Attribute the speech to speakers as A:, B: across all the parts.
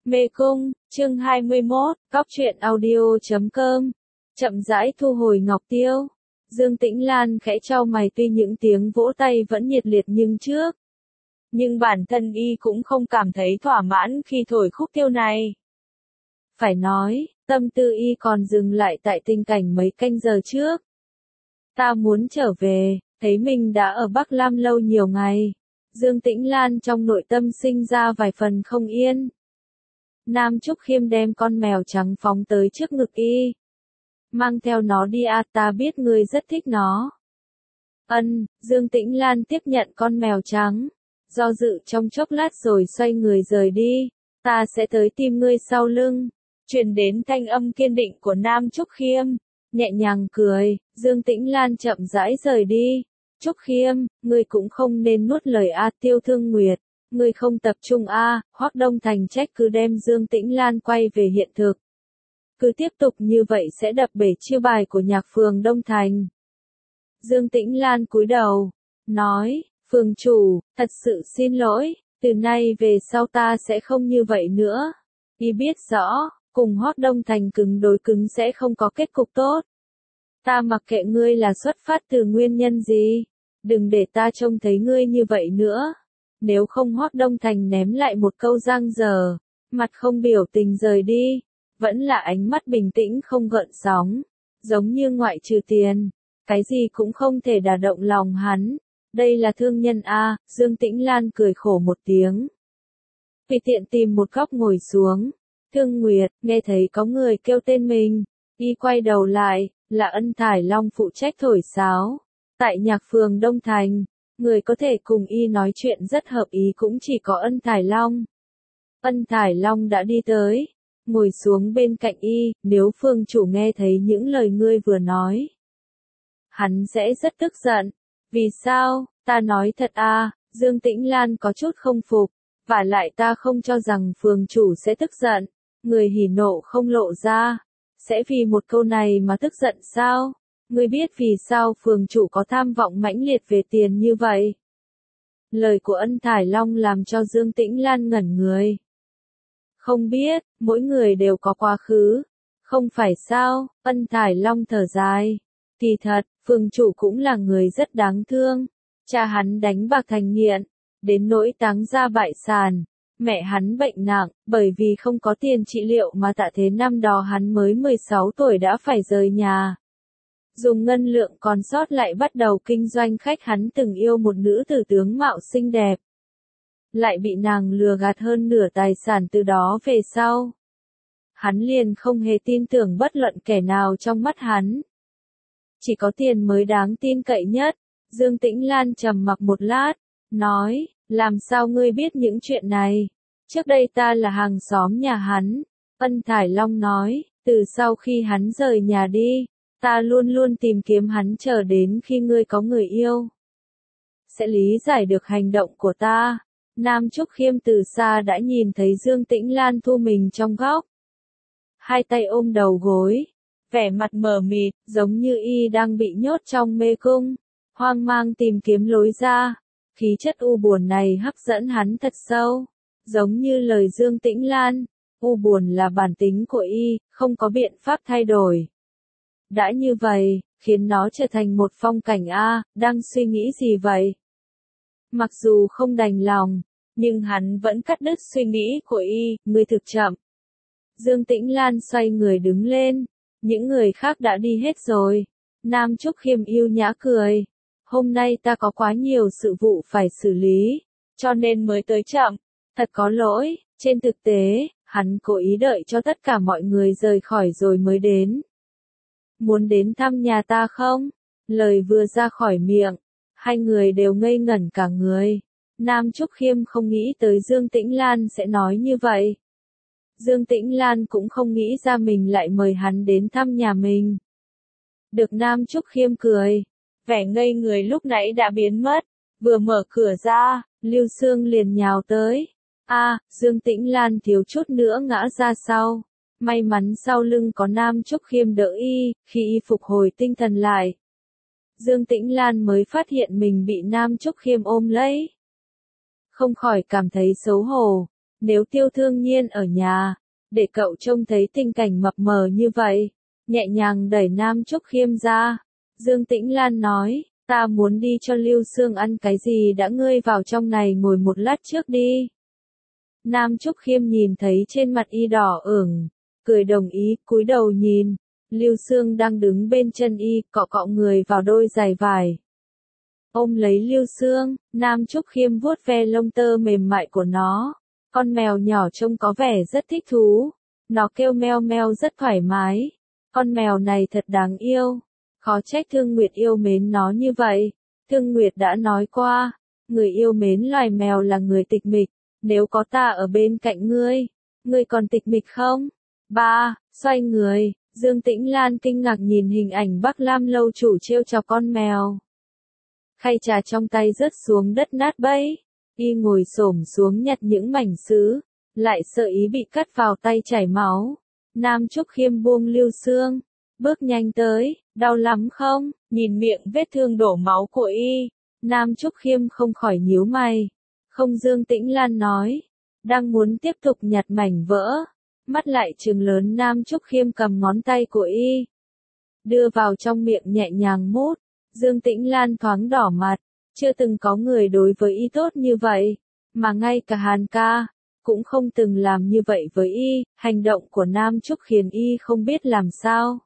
A: Mê Cung, chương 21, Cóc truyện audio.com. Chậm rãi thu hồi ngọc tiêu. Dương Tĩnh Lan khẽ chau mày, tuy những tiếng vỗ tay vẫn nhiệt liệt nhưng bản thân y cũng không cảm thấy thỏa mãn khi thổi khúc tiêu này. Phải nói, tâm tư y còn dừng lại tại tình cảnh mấy canh giờ trước. Ta muốn trở về, thấy mình đã ở Bắc Lam lâu nhiều ngày. Dương Tĩnh Lan trong nội tâm sinh ra vài phần không yên. Nam Trúc Khiêm đem con mèo trắng phóng tới trước ngực y. Mang theo nó đi à, ta biết ngươi rất thích nó. Dương Tĩnh Lan tiếp nhận con mèo trắng. Do dự trong chốc lát rồi xoay người rời đi. Ta sẽ tới tìm ngươi sau lưng. Truyền đến thanh âm kiên định của Nam Trúc Khiêm. Nhẹ nhàng cười, Dương Tĩnh Lan chậm rãi rời đi. Trúc Khiêm, ngươi cũng không nên nuốt lời A Tiêu Thương Nguyệt. Ngươi không tập trung a, Hoắc Đông Thành trách cứ đem Dương Tĩnh Lan quay về hiện thực. Cứ tiếp tục như vậy sẽ đập bể chiêu bài của nhạc phường Đông Thành. Dương Tĩnh Lan cúi đầu, nói, phường chủ, thật sự xin lỗi, từ nay về sau ta sẽ không như vậy nữa. Y biết rõ, cùng Hoắc Đông Thành cứng đối cứng sẽ không có kết cục tốt. Ta mặc kệ ngươi là xuất phát từ nguyên nhân gì, đừng để ta trông thấy ngươi như vậy nữa. Nếu không Hoắc Đông Thành ném lại một câu giang dở, mặt không biểu tình rời đi, vẫn là ánh mắt bình tĩnh không gợn sóng, giống như ngoại trừ tiền, cái gì cũng không thể đả động lòng hắn. Đây là thương nhân a, Dương Tĩnh Lan cười khổ một tiếng. Tùy tiện tìm một góc ngồi xuống. Thương Nguyệt, nghe thấy có người kêu tên mình, y quay đầu lại, là Ân Thải Long phụ trách thổi sáo. Tại nhạc phường Đông Thành, người có thể cùng y nói chuyện rất hợp ý cũng chỉ có Ân Thải Long. Ân Thải Long đã đi tới, ngồi xuống bên cạnh y, nếu phương chủ nghe thấy những lời ngươi vừa nói, hắn sẽ rất tức giận. Vì sao, ta nói thật à, Dương Tĩnh Lan có chút không phục, vả lại ta không cho rằng phường chủ sẽ tức giận, người hỉ nộ không lộ ra, sẽ vì một câu này mà tức giận sao? Ngươi biết vì sao phường chủ có tham vọng mãnh liệt về tiền như vậy? Lời của Ân Thải Long làm cho Dương Tĩnh Lan ngẩn người. Không biết, mỗi người đều có quá khứ. Không phải sao, Ân Thải Long thở dài. Kỳ thật, phường chủ cũng là người rất đáng thương. Cha hắn đánh bạc thành nghiện, đến nỗi táng ra bại sản. Mẹ hắn bệnh nặng, bởi vì không có tiền trị liệu mà tạ thế năm đó hắn mới 16 tuổi đã phải rời nhà. Dùng ngân lượng còn sót lại bắt đầu kinh doanh khách. Hắn từng yêu một nữ tử tướng mạo xinh đẹp, lại bị nàng lừa gạt hơn nửa tài sản. Từ đó về sau, hắn liền không hề tin tưởng bất luận kẻ nào trong mắt hắn. Chỉ có tiền mới đáng tin cậy nhất. Dương Tĩnh Lan trầm mặc một lát, nói, làm sao ngươi biết những chuyện này? Trước đây ta là hàng xóm nhà hắn. Ân Thải Long nói, từ sau khi hắn rời nhà đi, ta luôn luôn tìm kiếm hắn chờ đến khi ngươi có người yêu. Sẽ lý giải được hành động của ta. Nam Trúc Khiêm từ xa đã nhìn thấy Dương Tĩnh Lan thu mình trong góc. Hai tay ôm đầu gối, vẻ mặt mờ mịt, giống như y đang bị nhốt trong mê cung, hoang mang tìm kiếm lối ra. Khí chất u buồn này hấp dẫn hắn thật sâu, giống như lời Dương Tĩnh Lan, u buồn là bản tính của y, không có biện pháp thay đổi. Đã như vậy, khiến nó trở thành một phong cảnh a, đang suy nghĩ gì vậy? Mặc dù không đành lòng, nhưng hắn vẫn cắt đứt suy nghĩ của y, ngươi thực chậm. Dương Tĩnh Lan xoay người đứng lên, những người khác đã đi hết rồi. Nam Trúc Khiêm yêu nhã cười, hôm nay ta có quá nhiều sự vụ phải xử lý, cho nên mới tới chậm, thật có lỗi. Trên thực tế, hắn cố ý đợi cho tất cả mọi người rời khỏi rồi mới đến. Muốn đến thăm nhà ta không? Lời vừa ra khỏi miệng, hai người đều ngây ngẩn cả người. Nam Trúc Khiêm không nghĩ tới Dương Tĩnh Lan sẽ nói như vậy. Dương Tĩnh Lan cũng không nghĩ ra mình lại mời hắn đến thăm nhà mình. Được Nam Trúc Khiêm cười, vẻ ngây người lúc nãy đã biến mất. Vừa mở cửa ra, Lưu Sương liền nhào tới. Dương Tĩnh Lan thiếu chút nữa ngã ra sau. May mắn sau lưng có Nam Trúc Khiêm đỡ y, khi y phục hồi tinh thần lại, Dương Tĩnh Lan mới phát hiện mình bị Nam Trúc Khiêm ôm lấy. Không khỏi cảm thấy xấu hổ, Nếu Tiêu Thương Nhiên ở nhà, để cậu trông thấy tình cảnh mập mờ như vậy, nhẹ nhàng đẩy Nam Trúc Khiêm ra. Dương Tĩnh Lan nói, ta muốn đi cho Lưu Sương ăn cái gì đã, ngươi vào trong này ngồi một lát trước đi. Nam Trúc Khiêm nhìn thấy trên mặt y đỏ ửng, cười đồng ý, cúi đầu nhìn. Lưu Sương đang đứng bên chân y, cọ cọ người vào đôi giày vải. Ôm lấy Lưu Sương, Nam Trúc Khiêm vuốt ve lông tơ mềm mại của nó. Con mèo nhỏ trông có vẻ rất thích thú. Nó kêu meo meo rất thoải mái. Con mèo này thật đáng yêu. Khó trách Thương Nguyệt yêu mến nó như vậy. Thương Nguyệt đã nói qua, người yêu mến loài mèo là người tịch mịch. Nếu có ta ở bên cạnh ngươi còn tịch mịch không? Ba, xoay người, Dương Tĩnh Lan kinh ngạc nhìn hình ảnh Bắc Lam lâu chủ trêu chọc con mèo. Khay trà trong tay rớt xuống đất nát bấy. Y ngồi xổm xuống nhặt những mảnh sứ, lại sợ ý bị cắt vào tay chảy máu. Nam Trúc Khiêm buông Lưu Sương, bước nhanh tới, đau lắm không? Nhìn miệng vết thương đổ máu của y, Nam Trúc Khiêm không khỏi nhíu mày. Không, Dương Tĩnh Lan nói, đang muốn tiếp tục nhặt mảnh vỡ, mắt lại trừng lớn. Nam Trúc Khiêm cầm ngón tay của y, đưa vào trong miệng nhẹ nhàng mút. Dương Tĩnh Lan thoáng đỏ mặt, chưa từng có người đối với y tốt như vậy, mà ngay cả Hàn ca cũng không từng làm như vậy với y. Hành động của Nam Trúc khiến y không biết làm sao.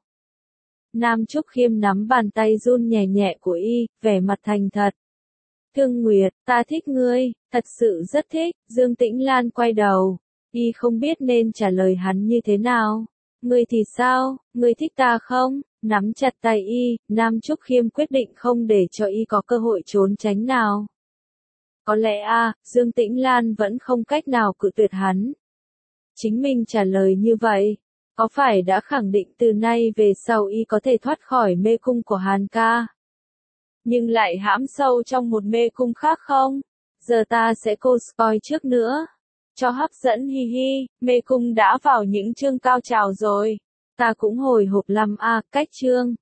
A: Nam Trúc Khiêm nắm bàn tay run nhẹ nhẹ của y, vẻ mặt thành thật. Thương Nguyệt, ta thích ngươi, thật sự rất thích. Dương Tĩnh Lan quay đầu, y không biết nên trả lời hắn như thế nào. Ngươi thì sao, ngươi thích ta không? Nắm chặt tay y, Nam Trúc Khiêm quyết định không để cho y có cơ hội trốn tránh nào. Có lẽ Dương Tĩnh Lan vẫn không cách nào cự tuyệt hắn. Chính mình trả lời như vậy, có phải đã khẳng định từ nay về sau y có thể thoát khỏi mê cung của Hàn ca? Nhưng lại hãm sâu trong một mê cung khác không? Giờ ta sẽ spoil trước nữa. Cho hấp dẫn hi hi, mê cung đã vào những chương cao trào rồi. Ta cũng hồi hộp lắm cách chương.